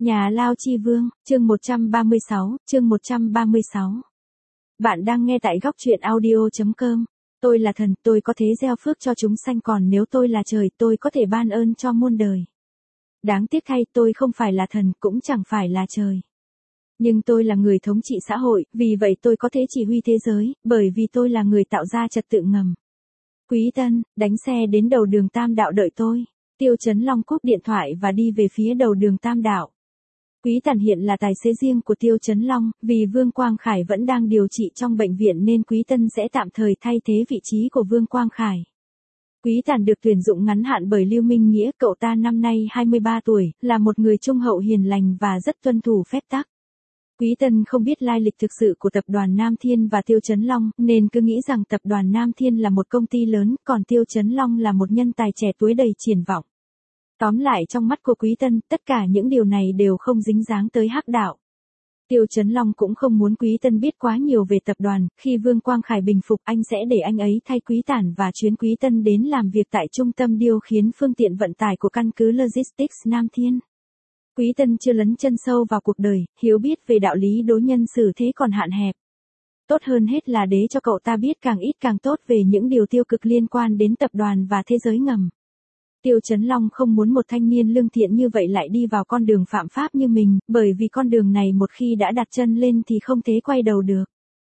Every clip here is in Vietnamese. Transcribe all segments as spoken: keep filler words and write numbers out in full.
Nhà Lao Chi Vương, chương một trăm ba mươi sáu, chương một trăm ba mươi sáu. Bạn đang nghe tại góc truyện audio chấm com. Tôi là thần, tôi có thể gieo phước cho chúng sanh, còn nếu tôi là trời, tôi có thể ban ơn cho muôn đời. Đáng tiếc thay, tôi không phải là thần, cũng chẳng phải là trời. Nhưng tôi là người thống trị xã hội, vì vậy tôi có thể chỉ huy thế giới, bởi vì tôi là người tạo ra trật tự ngầm. Quý Tân, đánh xe đến đầu đường Tam Đạo đợi tôi. Tiêu Chấn Long cúp điện thoại và đi về phía đầu đường Tam Đạo. Quý Tản hiện là tài xế riêng của Tiêu Chấn Long, vì Vương Quang Khải vẫn đang điều trị trong bệnh viện nên Quý Tân sẽ tạm thời thay thế vị trí của Vương Quang Khải. Quý Tản được tuyển dụng ngắn hạn bởi Lưu Minh Nghĩa, cậu ta năm nay hai mươi ba tuổi, là một người trung hậu hiền lành và rất tuân thủ phép tắc. Quý Tân không biết lai lịch thực sự của tập đoàn Nam Thiên và Tiêu Chấn Long, nên cứ nghĩ rằng tập đoàn Nam Thiên là một công ty lớn, còn Tiêu Chấn Long là một nhân tài trẻ tuổi đầy triển vọng. Tóm lại, trong mắt của Quý Tân, tất cả những điều này đều không dính dáng tới hắc đạo. Tiêu Chấn Long cũng không muốn Quý Tân biết quá nhiều về tập đoàn, khi Vương Quang Khải bình phục anh sẽ để anh ấy thay Quý Tản và chuyến Quý Tân đến làm việc tại trung tâm điều khiển phương tiện vận tải của căn cứ Logistics Nam Thiên. Quý Tân chưa lấn chân sâu vào cuộc đời, hiểu biết về đạo lý đối nhân xử thế còn hạn hẹp. Tốt hơn hết là để cho cậu ta biết càng ít càng tốt về những điều tiêu cực liên quan đến tập đoàn và thế giới ngầm. Tiêu Chấn Long không muốn một thanh niên lương thiện như vậy lại đi vào con đường phạm pháp như mình, bởi vì con đường này một khi đã đặt chân lên thì không thể quay đầu được.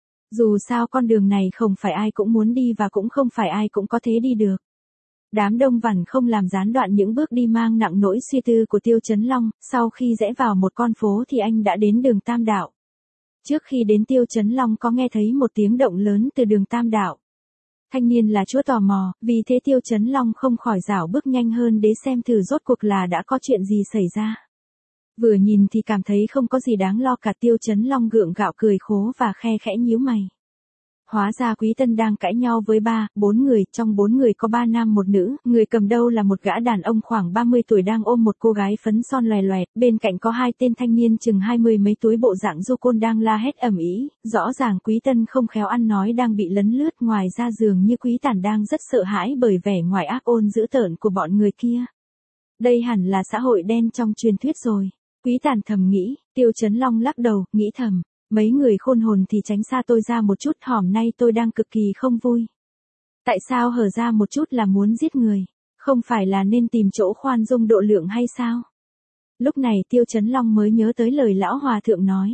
Dù sao con đường này không phải ai cũng muốn đi và cũng không phải ai cũng có thể đi được. Đám đông vằn không làm gián đoạn những bước đi mang nặng nỗi suy tư của Tiêu Chấn Long, sau khi rẽ vào một con phố thì anh đã đến đường Tam Đạo. Trước khi đến Tiêu Chấn Long có nghe thấy một tiếng động lớn từ đường Tam Đạo. Thanh niên là chúa tò mò, vì thế Tiêu Chấn Long không khỏi rảo bước nhanh hơn để xem thử rốt cuộc là đã có chuyện gì xảy ra. Vừa nhìn thì cảm thấy không có gì đáng lo cả. Tiêu Chấn Long gượng gạo cười khố và khe khẽ nhíu mày. Hóa ra Quý Tân đang cãi nhau với ba, bốn người, trong bốn người có ba nam một nữ, người cầm đầu là một gã đàn ông khoảng ba mươi tuổi đang ôm một cô gái phấn son loè loẹt, bên cạnh có hai tên thanh niên chừng hai mươi mấy tuổi bộ dạng du côn đang la hét ầm ĩ, rõ ràng Quý Tân không khéo ăn nói đang bị lấn lướt, ngoài ra dường như Quý Tản đang rất sợ hãi bởi vẻ ngoài ác ôn dữ tợn của bọn người kia. Đây hẳn là xã hội đen trong truyền thuyết rồi, Quý Tản thầm nghĩ. Tiêu Chấn Long lắc đầu, nghĩ thầm. Mấy người khôn hồn thì tránh xa tôi ra một chút, hòm nay tôi đang cực kỳ không vui. Tại sao hở ra một chút là muốn giết người? Không phải là nên tìm chỗ khoan dung độ lượng hay sao? Lúc này Tiêu Chấn Long mới nhớ tới lời lão hòa thượng nói.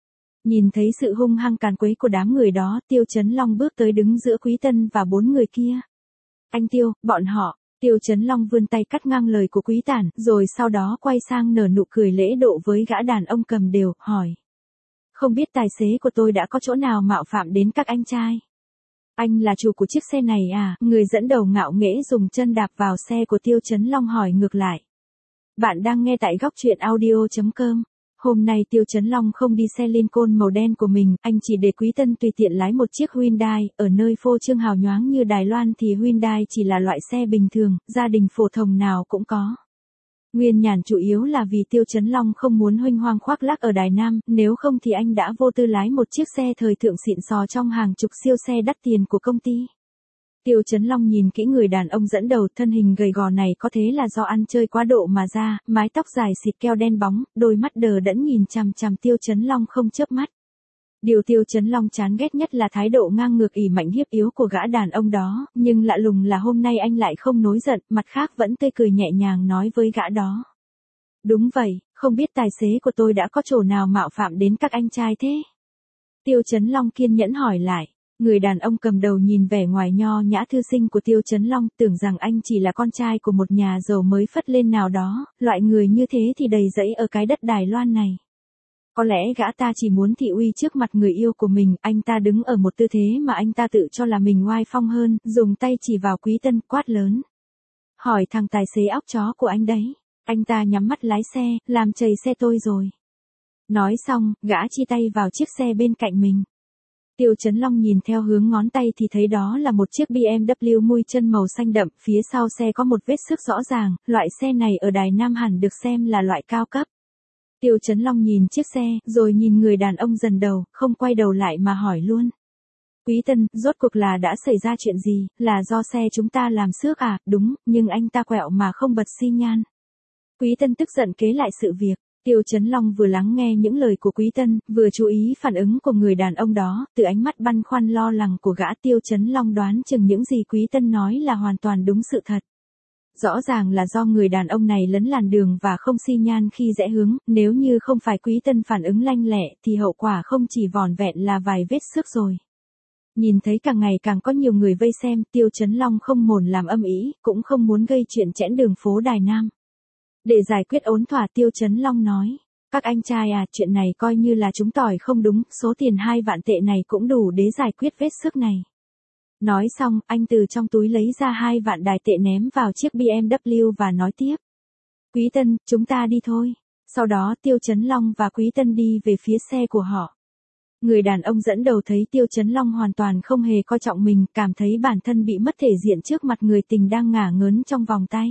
Nhìn thấy sự hung hăng càn quấy của đám người đó, Tiêu Chấn Long bước tới đứng giữa Quý Tân và bốn người kia. Anh Tiêu, bọn họ. Tiêu Chấn Long vươn tay cắt ngang lời của Quý Tản, rồi sau đó quay sang nở nụ cười lễ độ với gã đàn ông cầm đều, hỏi. Không biết tài xế của tôi đã có chỗ nào mạo phạm đến các anh trai? Anh là chủ của chiếc xe này à? Người dẫn đầu ngạo nghễ dùng chân đạp vào xe của Tiêu Chấn Long hỏi ngược lại. Bạn đang nghe tại góc truyện audio chấm com. Hôm nay Tiêu Chấn Long không đi xe Lincoln màu đen của mình, anh chỉ để Quý Tân tùy tiện lái một chiếc Hyundai. Ở nơi phô trương hào nhoáng như Đài Loan thì Hyundai chỉ là loại xe bình thường, gia đình phổ thông nào cũng có. Nguyên nhàn chủ yếu là vì Tiêu Chấn Long không muốn huênh hoang khoác lác ở Đài Nam, nếu không thì anh đã vô tư lái một chiếc xe thời thượng xịn sò trong hàng chục siêu xe đắt tiền của công ty. Tiêu Chấn Long nhìn kỹ người đàn ông dẫn đầu, thân hình gầy gò này có thế là do ăn chơi quá độ mà ra, mái tóc dài xịt keo đen bóng, đôi mắt đờ đẫn nhìn chằm chằm Tiêu Chấn Long không chớp mắt. Điều Tiêu Chấn Long chán ghét nhất là thái độ ngang ngược ỷ mạnh hiếp yếu của gã đàn ông đó, nhưng lạ lùng là hôm nay anh lại không nổi giận, mặt khác vẫn tươi cười nhẹ nhàng nói với gã đó. Đúng vậy, không biết tài xế của tôi đã có chỗ nào mạo phạm đến các anh trai thế? Tiêu Chấn Long kiên nhẫn hỏi lại. Người đàn ông cầm đầu nhìn vẻ ngoài nho nhã thư sinh của Tiêu Chấn Long, tưởng rằng anh chỉ là con trai của một nhà giàu mới phất lên nào đó, loại người như thế thì đầy rẫy ở cái đất Đài Loan này. Có lẽ gã ta chỉ muốn thị uy trước mặt người yêu của mình, anh ta đứng ở một tư thế mà anh ta tự cho là mình oai phong hơn, dùng tay chỉ vào Quý Tân, quát lớn. Hỏi thằng tài xế óc chó của anh đấy, anh ta nhắm mắt lái xe, làm chày xe tôi rồi. Nói xong, gã chi tay vào chiếc xe bên cạnh mình. Tiêu Chấn Long nhìn theo hướng ngón tay thì thấy đó là một chiếc bê em vê mui chân màu xanh đậm, phía sau xe có một vết xước rõ ràng, loại xe này ở Đài Nam hẳn được xem là loại cao cấp. Tiêu Chấn Long nhìn chiếc xe, rồi nhìn người đàn ông dần đầu, không quay đầu lại mà hỏi luôn. Quý Tân, rốt cuộc là đã xảy ra chuyện gì, là do xe chúng ta làm xước à? Đúng, nhưng anh ta quẹo mà không bật xi nhan. Quý Tân tức giận kế lại sự việc. Tiêu Chấn Long vừa lắng nghe những lời của Quý Tân, vừa chú ý phản ứng của người đàn ông đó, từ ánh mắt băn khoăn lo lắng của gã Tiêu Chấn Long đoán chừng những gì Quý Tân nói là hoàn toàn đúng sự thật. Rõ ràng là do người đàn ông này lấn làn đường và không xi nhan khi rẽ hướng, nếu như không phải Quý Tân phản ứng lanh lẹ thì hậu quả không chỉ vỏn vẹn là vài vết xước rồi. Nhìn thấy càng ngày càng có nhiều người vây xem, Tiêu Chấn Long không mồn làm âm ý, cũng không muốn gây chuyện chẽn đường phố Đài Nam. Để giải quyết ổn thỏa, Tiêu Chấn Long nói, các anh trai à, chuyện này coi như là chúng tỏi không đúng, số tiền hai vạn tệ này cũng đủ để giải quyết vết xước này. Nói xong, anh từ trong túi lấy ra hai vạn đài tệ ném vào chiếc bê em vê và nói tiếp. Quý Tân, chúng ta đi thôi. Sau đó Tiêu Chấn Long và Quý Tân đi về phía xe của họ. Người đàn ông dẫn đầu thấy Tiêu Chấn Long hoàn toàn không hề coi trọng mình, cảm thấy bản thân bị mất thể diện trước mặt người tình đang ngả ngớn trong vòng tay.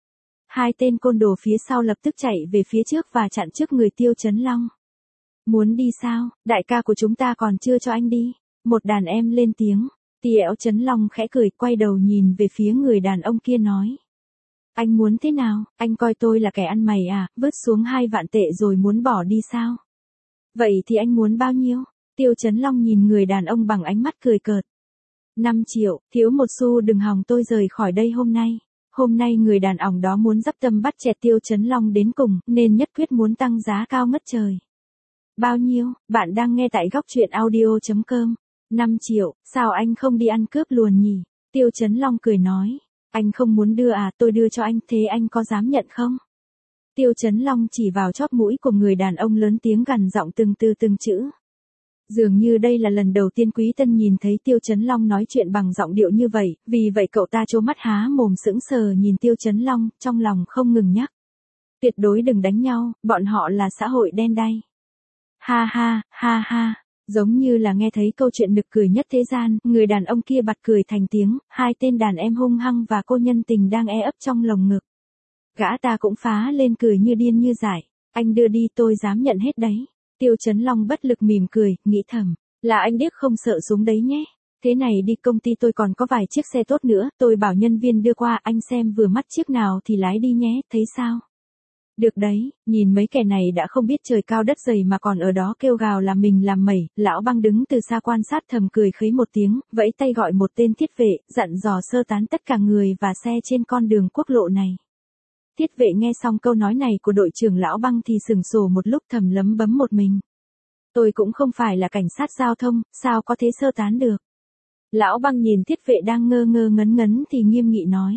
Hai tên côn đồ phía sau lập tức chạy về phía trước và chặn trước người Tiêu Chấn Long. Muốn đi sao, đại ca của chúng ta còn chưa cho anh đi. Một đàn em lên tiếng. Tiêu Chấn Long khẽ cười, quay đầu nhìn về phía người đàn ông kia nói. Anh muốn thế nào, anh coi tôi là kẻ ăn mày à, vứt xuống hai vạn tệ rồi muốn bỏ đi sao? Vậy thì anh muốn bao nhiêu? Tiêu Chấn Long nhìn người đàn ông bằng ánh mắt cười cợt. năm triệu, thiếu một xu đừng hòng tôi rời khỏi đây hôm nay. Hôm nay người đàn ông đó muốn dắp tâm bắt chẹt Tiêu Chấn Long đến cùng, nên nhất quyết muốn tăng giá cao ngất trời. Bao nhiêu? Bạn đang nghe tại góc truyện audio chấm com. năm triệu, sao anh không đi ăn cướp luôn nhỉ? Tiêu Chấn Long cười nói. Anh không muốn đưa à, tôi đưa cho anh, thế anh có dám nhận không? Tiêu Chấn Long chỉ vào chóp mũi của người đàn ông lớn tiếng gằn giọng từng từ từng chữ. Dường như đây là lần đầu tiên Quý Tân nhìn thấy Tiêu Chấn Long nói chuyện bằng giọng điệu như vậy, vì vậy cậu ta trố mắt há mồm sững sờ nhìn Tiêu Chấn Long, trong lòng không ngừng nhắc. Tuyệt đối đừng đánh nhau, bọn họ là xã hội đen đay. Ha ha, ha ha. Giống như là nghe thấy câu chuyện nực cười nhất thế gian, người đàn ông kia bật cười thành tiếng, hai tên đàn em hung hăng và cô nhân tình đang e ấp trong lồng ngực. Gã ta cũng phá lên cười như điên như dại, anh đưa đi tôi dám nhận hết đấy. Tiêu Chấn Long bất lực mỉm cười, nghĩ thầm, là anh điếc không sợ súng đấy nhé. Thế này đi, công ty tôi còn có vài chiếc xe tốt nữa, tôi bảo nhân viên đưa qua, anh xem vừa mắt chiếc nào thì lái đi nhé, thấy sao? Được đấy, nhìn mấy kẻ này đã không biết trời cao đất dày mà còn ở đó kêu gào là mình làm mẩy, lão băng đứng từ xa quan sát thầm cười khấy một tiếng, vẫy tay gọi một tên thiết vệ, dặn dò sơ tán tất cả người và xe trên con đường quốc lộ này. Thiết vệ nghe xong câu nói này của đội trưởng lão băng thì sừng sổ một lúc thầm lấm bấm một mình. Tôi cũng không phải là cảnh sát giao thông, sao có thể sơ tán được. Lão băng nhìn thiết vệ đang ngơ ngơ ngấn ngấn thì nghiêm nghị nói.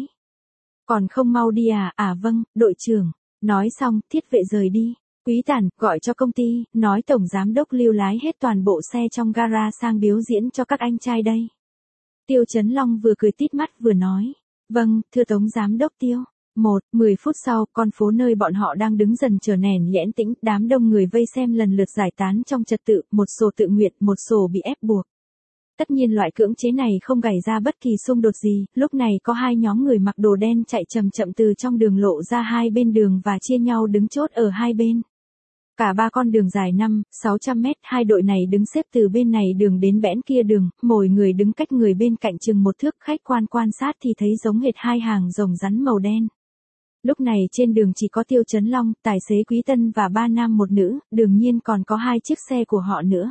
Còn không mau đi à, à vâng, đội trưởng. Nói xong, thiết vệ rời đi. Quý Tản, gọi cho công ty, nói tổng giám đốc Lưu lái hết toàn bộ xe trong gara sang biểu diễn cho các anh trai đây. Tiêu Chấn Long vừa cười tít mắt vừa nói. Vâng, thưa tổng giám đốc Tiêu. Một, mười phút sau, con phố nơi bọn họ đang đứng dần trở nền nhẽn tĩnh, đám đông người vây xem lần lượt giải tán trong trật tự, một số tự nguyện, một số bị ép buộc. Tất nhiên loại cưỡng chế này không gây ra bất kỳ xung đột gì, lúc này có hai nhóm người mặc đồ đen chạy chậm chậm từ trong đường lộ ra hai bên đường và chia nhau đứng chốt ở hai bên. Cả ba con đường dài năm, sáu trăm mét, hai đội này đứng xếp từ bên này đường đến bẽn kia đường, mỗi người đứng cách người bên cạnh chừng một thước, khách quan quan sát thì thấy giống hệt hai hàng rồng rắn màu đen. Lúc này trên đường chỉ có Tiêu Chấn Long, tài xế Quý Tân và ba nam một nữ, đương nhiên còn có hai chiếc xe của họ nữa.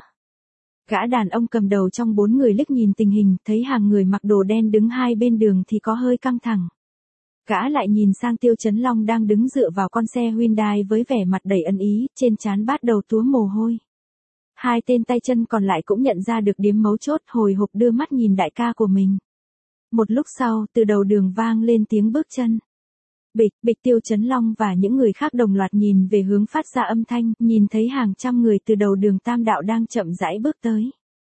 Gã đàn ông cầm đầu trong bốn người liếc nhìn tình hình, thấy hàng người mặc đồ đen đứng hai bên đường thì có hơi căng thẳng. Gã lại nhìn sang Tiêu Chấn Long đang đứng dựa vào con xe Hyundai với vẻ mặt đầy ân ý, trên trán bắt đầu túa mồ hôi. Hai tên tay chân còn lại cũng nhận ra được điểm mấu chốt, hồi hộp đưa mắt nhìn đại ca của mình. Một lúc sau, từ đầu đường vang lên tiếng bước chân. Bịch, bịch. Tiêu Chấn Long và những người khác đồng loạt nhìn về hướng phát ra âm thanh, nhìn thấy hàng trăm người từ đầu đường Tam Đạo đang chậm rãi bước tới.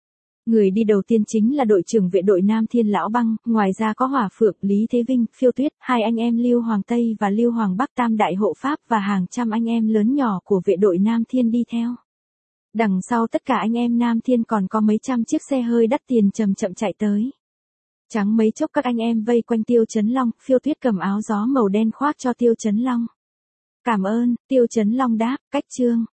Người đi đầu tiên chính là đội trưởng vệ đội Nam Thiên Lão Băng, ngoài ra có Hỏa Phượng, Lý Thế Vinh, Phiêu Tuyết, hai anh em Lưu Hoàng Tây và Lưu Hoàng Bắc Tam Đại Hộ Pháp và hàng trăm anh em lớn nhỏ của vệ đội Nam Thiên đi theo. Đằng sau tất cả anh em Nam Thiên còn có mấy trăm chiếc xe hơi đắt tiền chậm chậm chạy tới. Chẳng mấy chốc các anh em vây quanh Tiêu Chấn Long, Phiêu Tuyết cầm áo gió màu đen khoác cho Tiêu Chấn Long. Cảm ơn, Tiêu Chấn Long đáp, cách chương.